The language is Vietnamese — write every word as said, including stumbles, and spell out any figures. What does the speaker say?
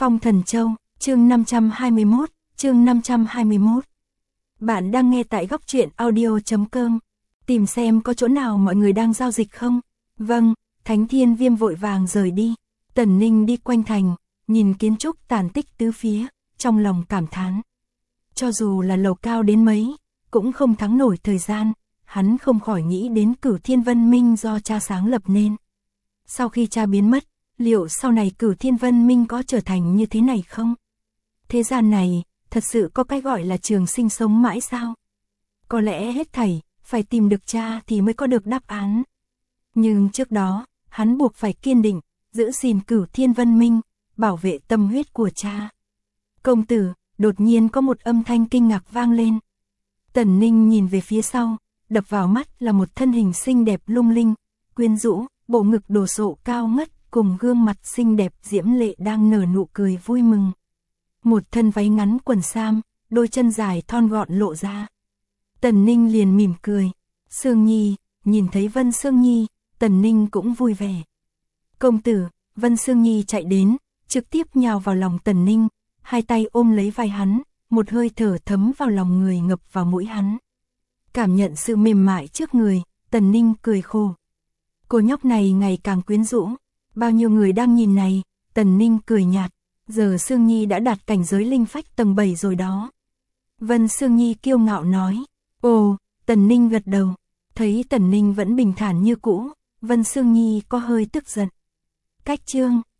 Phong Thần Châu, chương năm trăm hai mươi mốt, chương năm trăm hai mươi mốt. Bạn đang nghe tại góc truyện audio chấm com. Tìm xem có chỗ nào mọi người đang giao dịch không? Vâng, Thánh Thiên Viêm vội vàng rời đi. Tần Ninh đi quanh thành, nhìn kiến trúc tàn tích tứ phía, trong lòng cảm thán. Cho dù là lầu cao đến mấy, cũng không thắng nổi thời gian, hắn không khỏi nghĩ đến Cửu Thiên Vân Minh do cha sáng lập nên. Sau khi cha biến mất, liệu sau này Cửu Thiên Vân Minh có trở thành như thế này không? Thế gian này, thật sự có cái gọi là trường sinh sống mãi sao? Có lẽ hết thảy, phải tìm được cha thì mới có được đáp án. Nhưng trước đó, hắn buộc phải kiên định, giữ gìn Cửu Thiên Vân Minh, bảo vệ tâm huyết của cha. Công tử, đột nhiên có một âm thanh kinh ngạc vang lên. Tần Ninh nhìn về phía sau, đập vào mắt là một thân hình xinh đẹp lung linh, quyến rũ, bộ ngực đồ sộ cao ngất, cùng gương mặt xinh đẹp diễm lệ đang nở nụ cười vui mừng. Một thân váy ngắn quần sam, đôi chân dài thon gọn lộ ra. Tần Ninh liền mỉm cười. Sương Nhi, nhìn thấy Vân Sương Nhi, Tần Ninh cũng vui vẻ. Công tử, Vân Sương Nhi chạy đến, trực tiếp nhào vào lòng Tần Ninh, hai tay ôm lấy vai hắn, một hơi thở thấm vào lòng người ngập vào mũi hắn. Cảm nhận sự mềm mại trước người, Tần Ninh cười khổ. Cô nhóc này ngày càng quyến rũ, bao nhiêu người đang nhìn này, Tần Ninh cười nhạt, giờ Sương Nhi đã đạt cảnh giới linh phách tầng bảy rồi đó. Vân Sương Nhi kiêu ngạo nói. Ồ, Tần Ninh gật đầu, thấy Tần Ninh vẫn bình thản như cũ, Vân Sương Nhi có hơi tức giận. Cách chương